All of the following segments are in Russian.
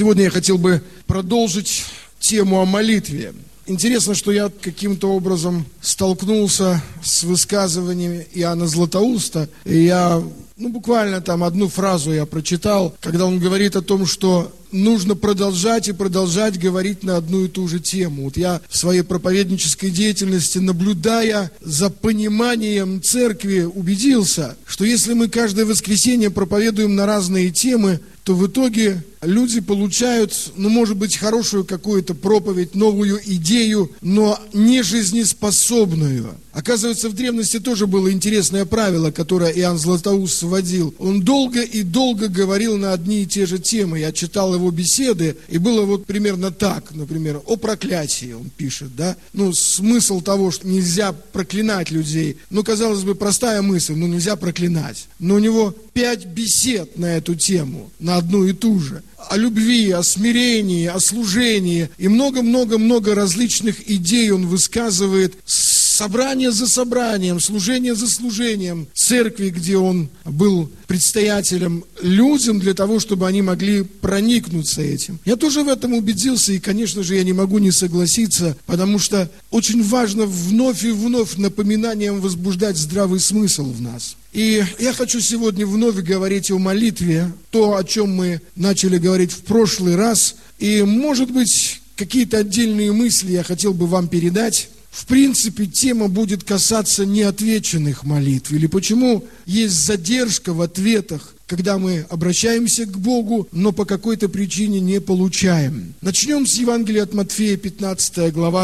Сегодня я хотел бы продолжить тему о молитве. Интересно, что я каким-то образом столкнулся с высказываниями Иоанна Златоуста, и я, буквально там одну фразу я прочитал, когда он говорит о том, что нужно продолжать и продолжать говорить на одну и ту же тему. Вот я в своей проповеднической деятельности, наблюдая за пониманием церкви, убедился, что если мы каждое воскресенье проповедуем на разные темы, то в итоге люди получают, может быть, хорошую какую-то проповедь, новую идею, но не жизнеспособную. Оказывается, в древности тоже было интересное правило, которое Иоанн Златоуст вводил. Он долго и долго говорил на одни и те же темы. Я читал его беседы, и было вот примерно так, например, о проклятии он пишет, да? Смысл того, что нельзя проклинать людей. Казалось бы, простая мысль, нельзя проклинать. Но у него 5 бесед на эту тему, на одну и ту же. О любви, о смирении, о служении. И много-много-много различных идей он высказывает. Собрание за собранием, служение за служением. Церкви, где он был предстоятелем людям, для того, чтобы они могли проникнуться этим. Я тоже в этом убедился, и, конечно же, я не могу не согласиться, потому что очень важно вновь и вновь напоминанием возбуждать здравый смысл в нас. И я хочу сегодня вновь говорить о молитве, то, о чем мы начали говорить в прошлый раз. И, может быть, какие-то отдельные мысли я хотел бы вам передать. В принципе, тема будет касаться неотвеченных молитв, или почему есть задержка в ответах, когда мы обращаемся к Богу, но по какой-то причине не получаем. Начнем с Евангелия от Матфея, 15 глава,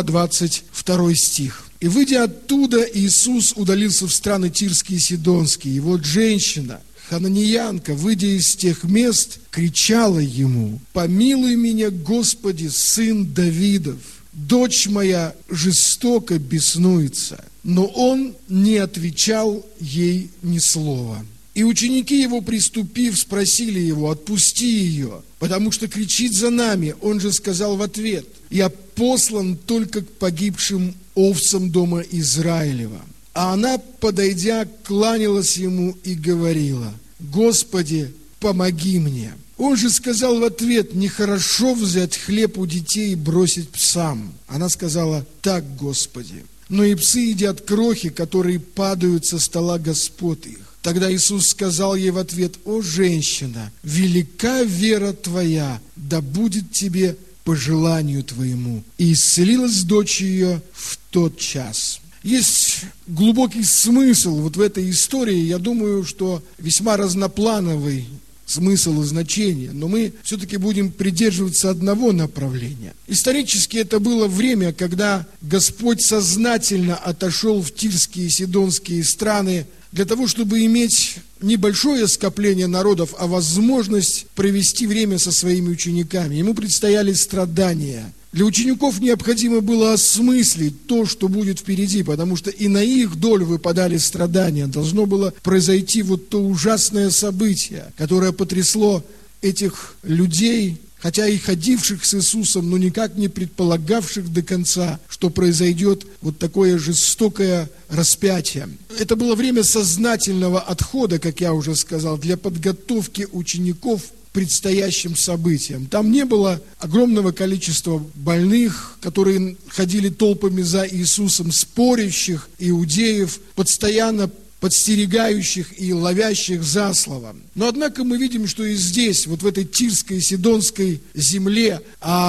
22 стих. «И, выйдя оттуда, Иисус удалился в страны Тирские и Сидонские. И вот женщина, хананеянка, выйдя из тех мест, кричала ему: „Помилуй меня, Господи, сын Давидов! Дочь моя жестоко беснуется“. Но он не отвечал ей ни слова. И ученики его, приступив, спросили его: „Отпусти ее, потому что кричит за нами“. Он же сказал в ответ: „Я послан только к погибшим овцам дома Израилева“. А она, подойдя, кланялась ему и говорила: „Господи, помоги мне“. Он же сказал в ответ: „Нехорошо взять хлеб у детей и бросить псам“. Она сказала: „Так, Господи, но и псы едят крохи, которые падают со стола господ их“. Тогда Иисус сказал ей в ответ: „О, женщина, велика вера твоя, да будет тебе по желанию твоему“. И исцелилась дочь ее в тот час». Есть глубокий смысл вот в этой истории, я думаю, что весьма разноплановый смысл и значение, но мы все-таки будем придерживаться одного направления. Исторически это было время, когда Господь сознательно отошел в Тирские и Сидонские страны для того, чтобы иметь небольшое скопление народов, а возможность провести время со своими учениками. Ему предстояли страдания. Для учеников необходимо было осмыслить то, что будет впереди, потому что и на их долю выпадали страдания. Должно было произойти вот то ужасное событие, которое потрясло этих людей, хотя и ходивших с Иисусом, но никак не предполагавших до конца, что произойдет вот такое жестокое распятие. Это было время сознательного отхода, как я уже сказал, для подготовки учеников предстоящим событиям. Там не было огромного количества больных, которые ходили толпами за Иисусом, спорящих иудеев, постоянно подстерегающих и ловящих за слово. Но однако мы видим, что и здесь, вот в этой Тирской и Сидонской земле,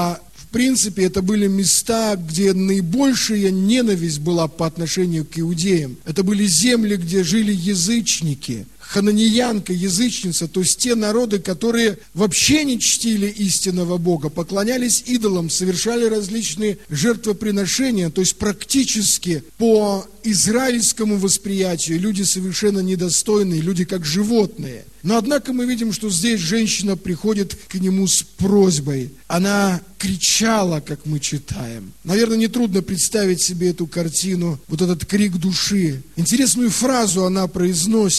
в принципе, это были места, где наибольшая ненависть была по отношению к иудеям. Это были земли, где жили язычники, хананеянка, язычница, то есть те народы, которые вообще не чтили истинного Бога, поклонялись идолам, совершали различные жертвоприношения, то есть практически по израильскому восприятию люди совершенно недостойные, люди как животные. Но однако мы видим, что здесь женщина приходит к нему с просьбой. Она кричала, как мы читаем. Наверное, нетрудно представить себе эту картину, вот этот крик души. Интересную фразу она произносит: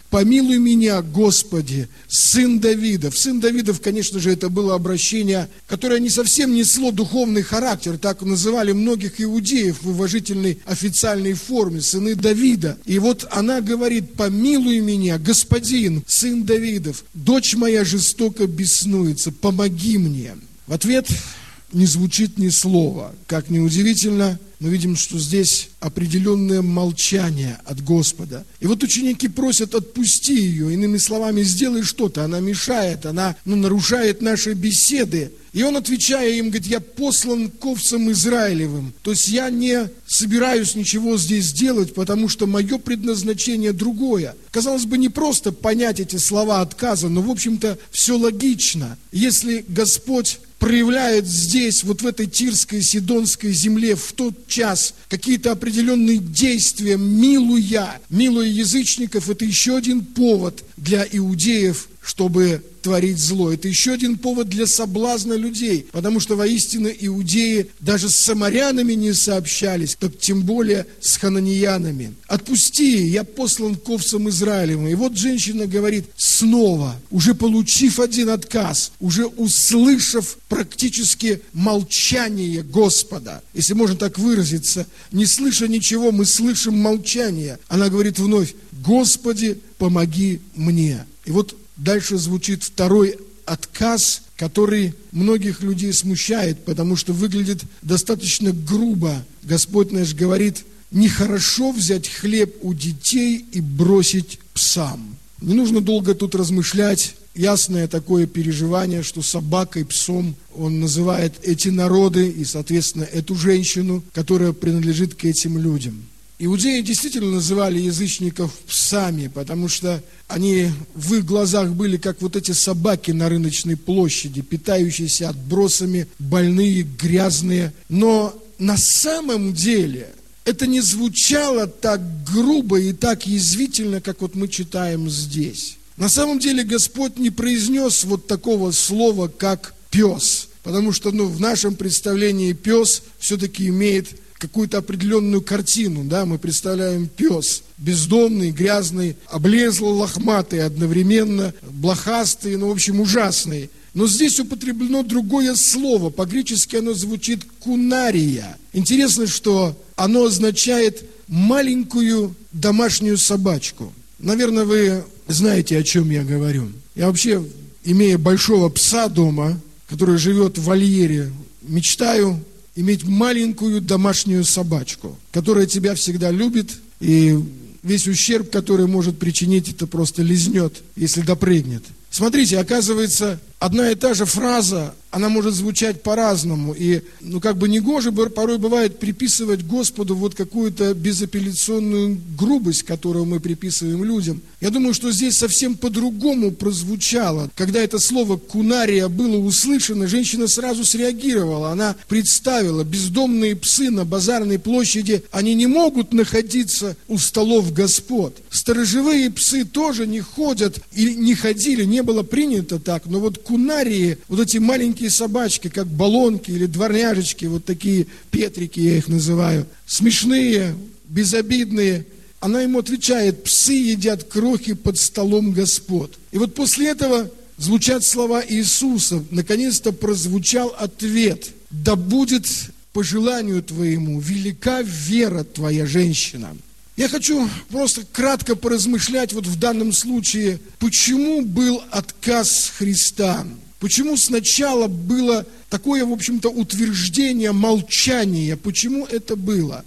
«Помилуй меня, Господи, сын Давидов». Сын Давидов, конечно же, это было обращение, которое не совсем несло духовный характер. Так называли многих иудеев в уважительной официальной форме, сыны Давида. И вот она говорит: «Помилуй меня, Господин, сын Давидов, дочь моя жестоко беснуется, помоги мне». В ответ не звучит ни слова. Как ни удивительно, мы видим, что здесь определенное молчание от Господа. И вот ученики просят: отпусти ее, иными словами, сделай что-то. Она мешает, она нарушает наши беседы. И он, отвечая им, говорит: я послан к овцам Израилевым. То есть я не собираюсь ничего здесь делать, потому что мое предназначение другое. Казалось бы, не просто понять эти слова отказа, но, в общем-то, все логично. Если Господь проявляет здесь, вот в этой Тирской, Сидонской земле, в тот час какие-то определенные действия, милуя язычников, это еще один повод для иудеев, чтобы творить зло. Это еще один повод для соблазна людей, потому что воистину иудеи даже с самарянами не сообщались, так тем более с хананеянами. «Отпусти, я послан к овцам Израилевым». И вот женщина говорит снова, уже получив один отказ, уже услышав практически молчание Господа, если можно так выразиться, не слыша ничего, мы слышим молчание. Она говорит вновь: «Господи, помоги мне». И вот дальше звучит второй отказ, который многих людей смущает, потому что выглядит достаточно грубо. Господь наш говорит: нехорошо взять хлеб у детей и бросить псам. Не нужно долго тут размышлять. Ясное такое переживание, что собакой, псом он называет эти народы и, соответственно, эту женщину, которая принадлежит к этим людям. Иудеи действительно называли язычников псами, потому что они в их глазах были как вот эти собаки на рыночной площади, питающиеся отбросами, больные, грязные. Но на самом деле это не звучало так грубо и так язвительно, как вот мы читаем здесь. На самом деле Господь не произнес вот такого слова, как «пес», потому что в нашем представлении пес все-таки имеет какую-то определенную картину, да, мы представляем пес, бездомный, грязный, облезлый, лохматый, одновременно блохастый, в общем, ужасный. Но здесь употреблено другое слово, по-гречески оно звучит «кунария». Интересно, что оно означает маленькую домашнюю собачку. Наверное, вы знаете, о чем я говорю. Я вообще, имея большого пса дома, который живет в вольере, мечтаю иметь маленькую домашнюю собачку, которая тебя всегда любит, и весь ущерб, который может причинить, это просто лизнет, если допрыгнет. Смотрите, оказывается, одна и та же фраза, она может звучать по-разному. И, негоже порой бывает приписывать Господу вот какую-то безапелляционную грубость, которую мы приписываем людям. Я думаю, что здесь совсем по-другому прозвучало. Когда это слово «кунария» было услышано, женщина сразу среагировала. Она представила: бездомные псы на базарной площади, они не могут находиться у столов господ. Сторожевые псы тоже не ходят или не ходили, не было принято так, но вот кунарии, вот эти маленькие собачки, как баллонки или дворняжечки, вот такие петрики я их называю, смешные, безобидные. Она ему отвечает: псы едят крохи под столом господ. И вот после этого звучат слова Иисуса, наконец-то прозвучал ответ: да будет по желанию твоему велика вера твоя, женщина. Я хочу просто кратко поразмышлять вот в данном случае, почему был отказ Христа, почему сначала было такое, в общем-то, утверждение, молчание, почему это было.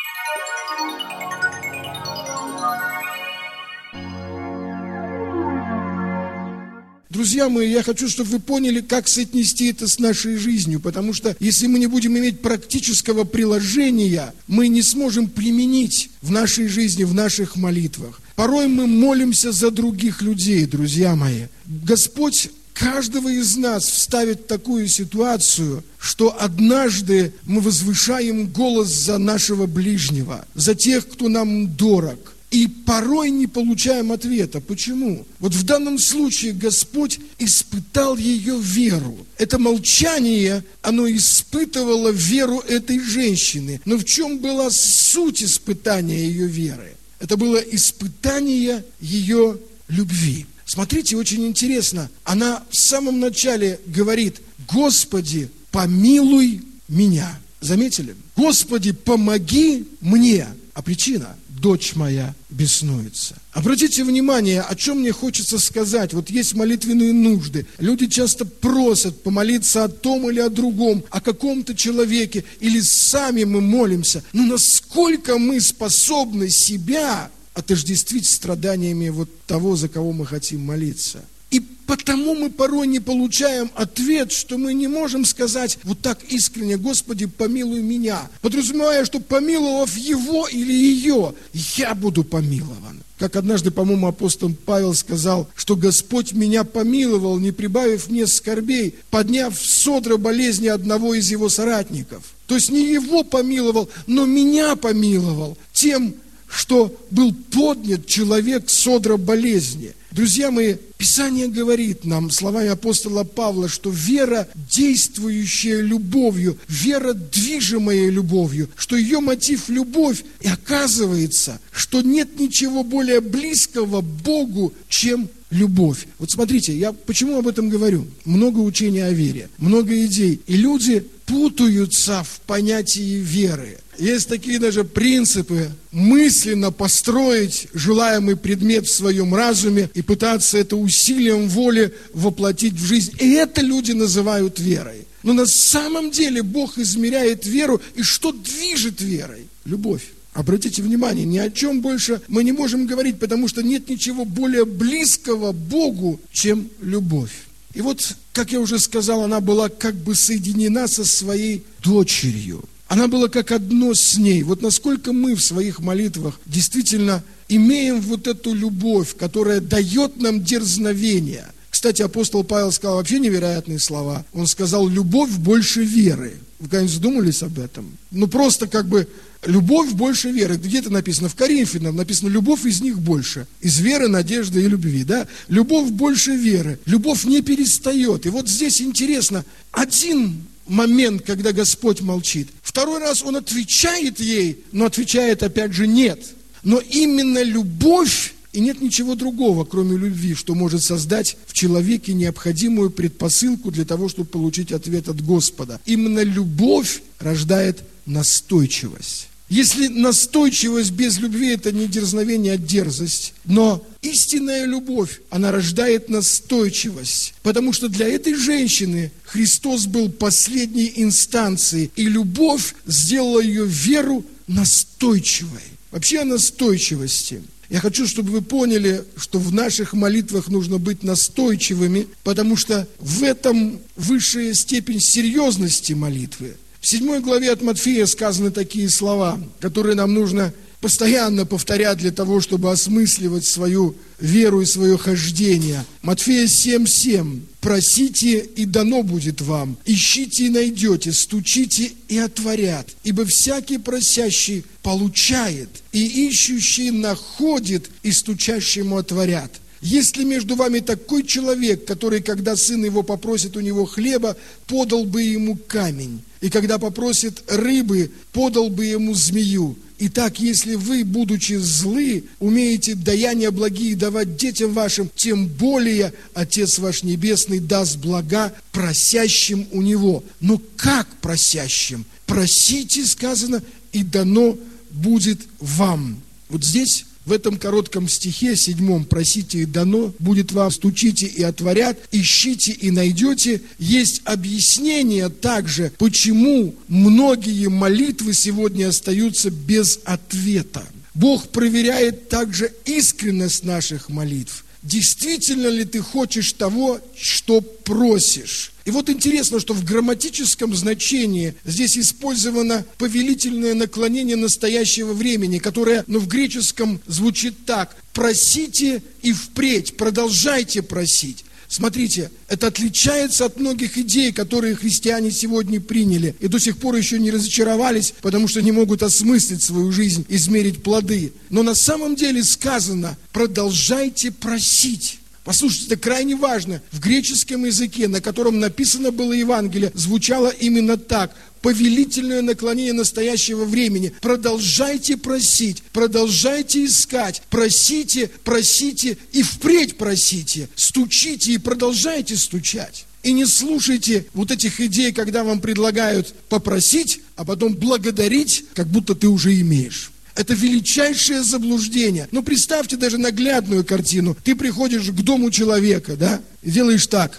Друзья мои, я хочу, чтобы вы поняли, как соотнести это с нашей жизнью, потому что если мы не будем иметь практического приложения, мы не сможем применить в нашей жизни, в наших молитвах. Порой мы молимся за других людей, друзья мои. Господь каждого из нас вставит в такую ситуацию, что однажды мы возвышаем голос за нашего ближнего, за тех, кто нам дорог. И порой не получаем ответа. Почему? Вот в данном случае Господь испытал ее веру. Это молчание, оно испытывало веру этой женщины. Но в чем была суть испытания ее веры? Это было испытание ее любви. Смотрите, очень интересно. Она в самом начале говорит: «Господи, помилуй меня». Заметили? «Господи, помоги мне». А причина: дочь моя беснуется. Обратите внимание, о чем мне хочется сказать. Вот есть молитвенные нужды. Люди часто просят помолиться о том или о другом, о каком-то человеке, или сами мы молимся. Но насколько мы способны себя отождествить страданиями вот того, за кого мы хотим молиться? И потому мы порой не получаем ответ, что мы не можем сказать вот так искренне: «Господи, помилуй меня», подразумевая, что, помиловав его или ее, я буду помилован. Как однажды, по-моему, апостол Павел сказал, что Господь меня помиловал, не прибавив мне скорбей, подняв с одра болезни одного из его соратников. То есть не его помиловал, но меня помиловал тем, что был поднят человек с одра болезни. Друзья мои, Писание говорит нам словами апостола Павла, что вера, действующая любовью, вера, движимая любовью, что ее мотив – любовь. И оказывается, что нет ничего более близкого Богу, чем любовь. Вот смотрите, я почему об этом говорю? Много учения о вере, много идей. И люди путаются в понятии веры. Есть такие даже принципы: мысленно построить желаемый предмет в своем разуме и пытаться это усилием воли воплотить в жизнь. И это люди называют верой. Но на самом деле Бог измеряет веру, и что движет верой? Любовь. Обратите внимание, ни о чем больше мы не можем говорить, потому что нет ничего более близкого Богу, чем любовь. И вот, как я уже сказал, она была как бы соединена со своей дочерью. Она была как одно с ней. Вот насколько мы в своих молитвах действительно имеем вот эту любовь, которая дает нам дерзновение. Кстати, апостол Павел сказал вообще невероятные слова. Он сказал: любовь больше веры. Вы когда-нибудь задумались об этом? Ну просто как бы любовь больше веры. Где это написано? В Коринфянам написано: любовь из них больше. Из веры, надежды и любви. Да? Любовь больше веры. Любовь не перестает. И вот здесь интересно, один момент, когда Господь молчит. Второй раз Он отвечает ей, но отвечает опять же нет. Но именно любовь, и нет ничего другого, кроме любви, что может создать в человеке необходимую предпосылку для того, чтобы получить ответ от Господа. Именно любовь рождает настойчивость. Если настойчивость без любви – это не дерзновение, а дерзость, но истинная любовь, она рождает настойчивость, потому что для этой женщины Христос был последней инстанцией, и любовь сделала ее веру настойчивой. Вообще о настойчивости. Я хочу, чтобы вы поняли, что в наших молитвах нужно быть настойчивыми, потому что в этом высшая степень серьезности молитвы. В 7 главе от Матфея сказаны такие слова, которые нам нужно постоянно повторять для того, чтобы осмысливать свою веру и свое хождение. Матфея 7:7. «Просите, и дано будет вам, ищите и найдете, стучите и отворят. Ибо всякий просящий получает, и ищущий находит, и стучащему отворят». Есть ли между вами такой человек, который, когда сын его попросит у него хлеба, подал бы ему камень, и когда попросит рыбы, подал бы ему змею? Итак, если вы, будучи злы, умеете даяния благие давать детям вашим, тем более Отец ваш Небесный даст блага просящим у Него. Но как просящим? Просите, сказано, и дано будет вам. Вот здесь, в этом коротком стихе 7, «Просите и дано будет вам, стучите и отворят, ищите и найдете», есть объяснение также, почему многие молитвы сегодня остаются без ответа. Бог проверяет также искренность наших молитв. Действительно ли ты хочешь того, что просишь? И вот интересно, что в грамматическом значении здесь использовано повелительное наклонение настоящего времени, которое, в греческом звучит так: «Просите и впредь, продолжайте просить». Смотрите, это отличается от многих идей, которые христиане сегодня приняли и до сих пор еще не разочаровались, потому что не могут осмыслить свою жизнь, измерить плоды. Но на самом деле сказано: продолжайте просить. Послушайте, это крайне важно. В греческом языке, на котором написано было Евангелие, звучало именно так: повелительное наклонение настоящего времени. Продолжайте просить, продолжайте искать, просите, просите и впредь просите, стучите и продолжайте стучать. И не слушайте вот этих идей, когда вам предлагают попросить, а потом благодарить, как будто ты уже имеешь. Это величайшее заблуждение. Ну, представьте даже наглядную картину. Ты приходишь к дому человека, да, и делаешь так.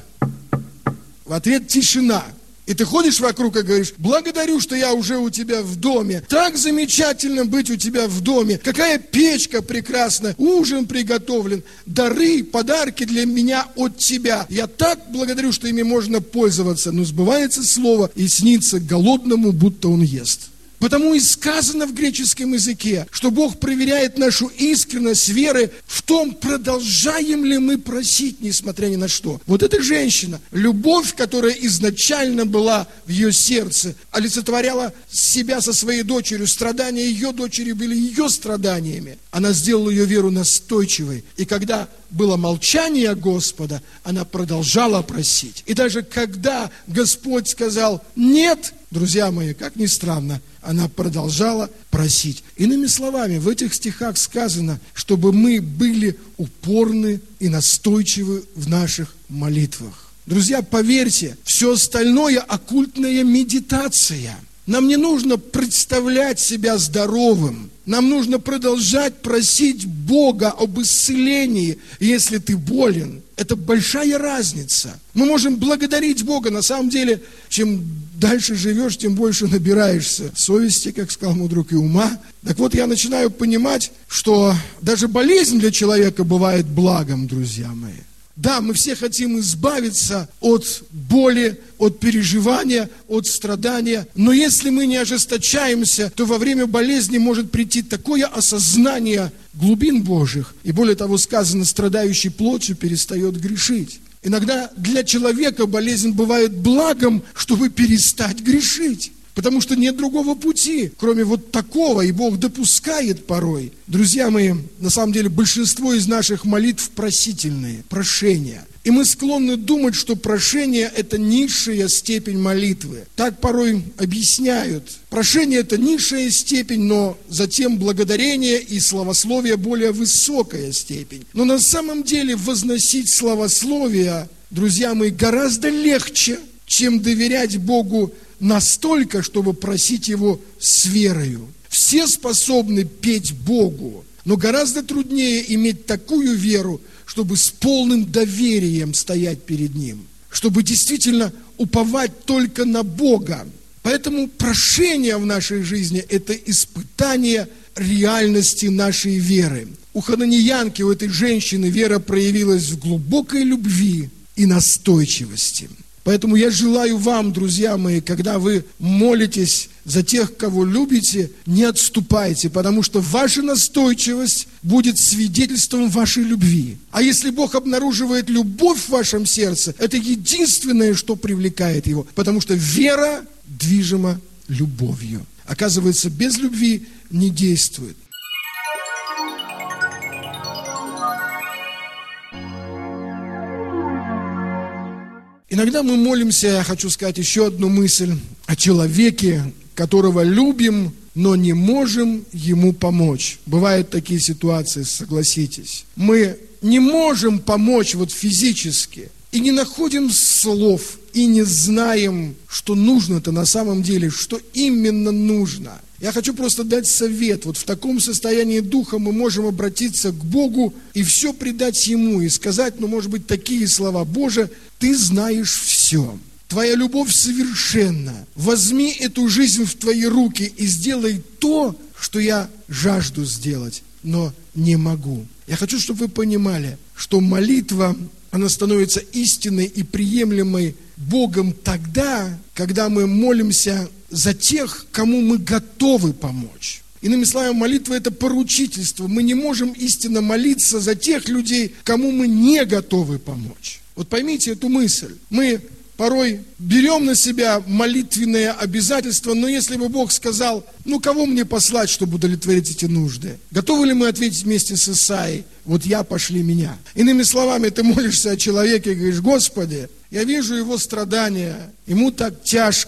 В ответ тишина. И ты ходишь вокруг и говоришь: благодарю, что я уже у тебя в доме. Так замечательно быть у тебя в доме. Какая печка прекрасная, ужин приготовлен, дары, подарки для меня от тебя. Я так благодарю, что ими можно пользоваться. Но сбывается слово, и снится голодному, будто он ест. Потому и сказано в греческом языке, что Бог проверяет нашу искренность веры в том, продолжаем ли мы просить, несмотря ни на что. Вот эта женщина, любовь, которая изначально была в ее сердце, олицетворяла себя со своей дочерью, страдания ее дочери были ее страданиями. Она сделала ее веру настойчивой. И когда было молчание Господа, она продолжала просить. И даже когда Господь сказал «нет», друзья мои, как ни странно, она продолжала просить. Иными словами, в этих стихах сказано, чтобы мы были упорны и настойчивы в наших молитвах. Друзья, поверьте, все остальное оккультная медитация. Нам не нужно представлять себя здоровым. Нам нужно продолжать просить Бога об исцелении, если ты болен. Это большая разница. Мы можем благодарить Бога. На самом деле, чем дальше живешь, тем больше набираешься совести, как сказал мой друг, и ума. Так вот, я начинаю понимать, что даже болезнь для человека бывает благом, друзья мои. Да, мы все хотим избавиться от боли, от переживания, от страдания. Но если мы не ожесточаемся, то во время болезни может прийти такое осознание глубин Божьих. И более того, сказано, страдающий плотью перестает грешить. Иногда для человека болезнь бывает благом, чтобы перестать грешить. Потому что нет другого пути, кроме вот такого, и Бог допускает порой. Друзья мои, на самом деле большинство из наших молитв просительные, прошения. И мы склонны думать, что прошение – это низшая степень молитвы. Так порой объясняют. Прошение – это низшая степень, но затем благодарение и славословие – более высокая степень. Но на самом деле возносить славословие, друзья мои, гораздо легче, чем доверять Богу настолько, чтобы просить Его с верою. Все способны петь Богу, но гораздо труднее иметь такую веру, чтобы с полным доверием стоять перед Ним, чтобы действительно уповать только на Бога. Поэтому прошение в нашей жизни – это испытание реальности нашей веры. У хананиянки, у этой женщины вера проявилась в глубокой любви и настойчивости. Поэтому я желаю вам, друзья мои, когда вы молитесь за тех, кого любите, не отступайте, потому что ваша настойчивость будет свидетельством вашей любви. А если Бог обнаруживает любовь в вашем сердце, это единственное, что привлекает Его, потому что вера движима любовью. Оказывается, без любви не действует. Иногда мы молимся, я хочу сказать еще одну мысль, о человеке, которого любим, но не можем ему помочь. Бывают такие ситуации, согласитесь. Мы не можем помочь вот физически, и не находим слов, и не знаем, что нужно-то на самом деле, что именно нужно. Я хочу просто дать совет. Вот в таком состоянии духа мы можем обратиться к Богу и все предать Ему, и сказать, может быть, такие слова: «Боже, Ты знаешь все. Твоя любовь совершенна. Возьми эту жизнь в Твои руки и сделай то, что я жажду сделать, но не могу». Я хочу, чтобы вы понимали, что молитва, она становится истинной и приемлемой Богом тогда, когда мы молимся за тех, кому мы готовы помочь. Иными словами, молитва – это поручительство. Мы не можем истинно молиться за тех людей, кому мы не готовы помочь. Вот поймите эту мысль. Мы порой берем на себя молитвенные обязательства, но если бы Бог сказал: кого мне послать, чтобы удовлетворить эти нужды? Готовы ли мы ответить вместе с Исаией: вот я, пошли меня? Иными словами, ты молишься о человеке и говоришь: Господи, я вижу его страдания, ему так тяжко,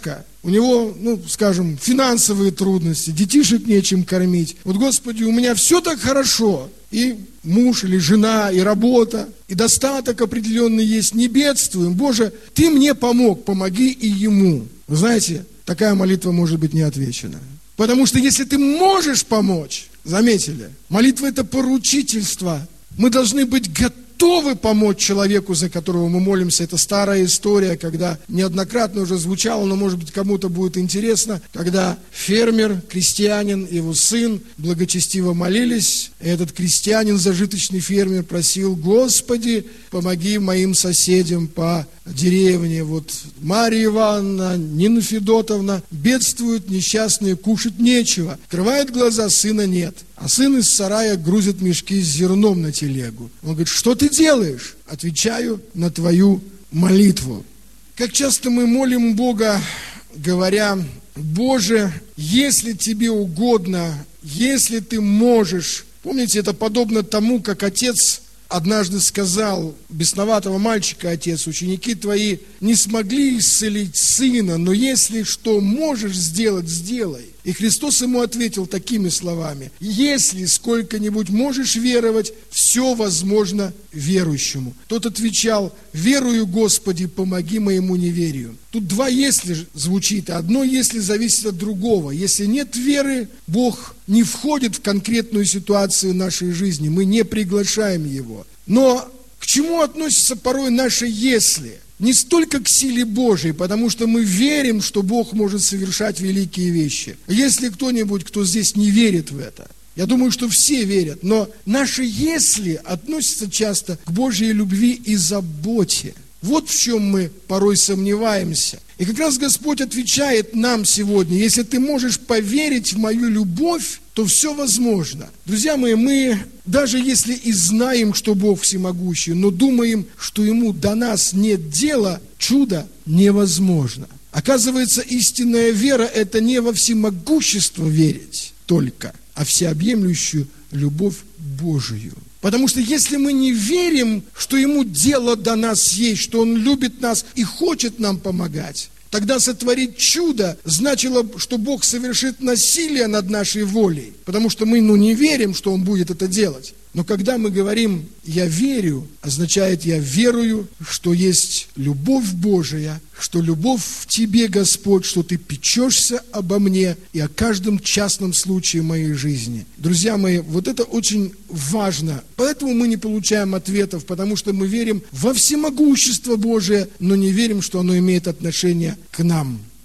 у него, скажем, финансовые трудности, детишек нечем кормить. Вот, Господи, у меня все так хорошо, и муж или жена, и работа, и достаток определенный есть, не бедствуем. Боже, Ты мне помог, помоги и ему. Вы знаете, такая молитва может быть не отвечена. Потому что если Ты можешь помочь, заметили, молитва – это поручительство. Мы должны быть готовы помочь человеку, за которого мы молимся. Это старая история, когда неоднократно уже звучало, но, может быть, кому-то будет интересно, когда фермер, крестьянин, его сын благочестиво молились, и этот крестьянин, зажиточный фермер, просил: Господи, помоги моим соседям по деревне. Вот Марья Ивановна, Нина Федотовна бедствуют, несчастные, кушать нечего. Открывает глаза, сына нет. А сын из сарая грузит мешки с зерном на телегу. Он говорит: что ты делаешь? Отвечаю на твою молитву. Как часто мы молим Бога, говоря: Боже, если тебе угодно, если ты можешь. Помните, это подобно тому, как отец однажды сказал: бесноватого мальчика отец, ученики твои не смогли исцелить сына, но если что можешь сделать, сделай. И Христос ему ответил такими словами: если сколько-нибудь можешь веровать, все возможно верующему. Тот отвечал: верую, Господи, помоги моему неверию. Тут два «если» звучит, а одно «если» зависит от другого. Если нет веры, Бог не входит в конкретную ситуацию нашей жизни, мы не приглашаем Его. Но к чему относится порой наше «если»? Не столько к силе Божией, потому что мы верим, что Бог может совершать великие вещи. Если кто-нибудь, кто здесь не верит в это, я думаю, что все верят, но наше «если» относится часто к Божьей любви и заботе. Вот в чем мы порой сомневаемся. И как раз Господь отвечает нам сегодня: если ты можешь поверить в мою любовь, то все возможно. Друзья мои, мы даже если и знаем, что Бог всемогущий, но думаем, что Ему до нас нет дела, чудо невозможно. Оказывается, истинная вера – это не во всемогущество верить только, а всеобъемлющую любовь Божию. Потому что если мы не верим, что Ему дело до нас есть, что Он любит нас и хочет нам помогать, тогда сотворить чудо значило, что Бог совершит насилие над нашей волей, потому что мы не верим, что Он будет это делать. Но когда мы говорим «я верю», означает «я верую», что есть любовь Божия, что любовь в Тебе, Господь, что Ты печешься обо мне и о каждом частном случае моей жизни. Друзья мои, вот это очень важно. Поэтому мы не получаем ответов, потому что мы верим во всемогущество Божие, но не верим, что оно имеет отношение к нам.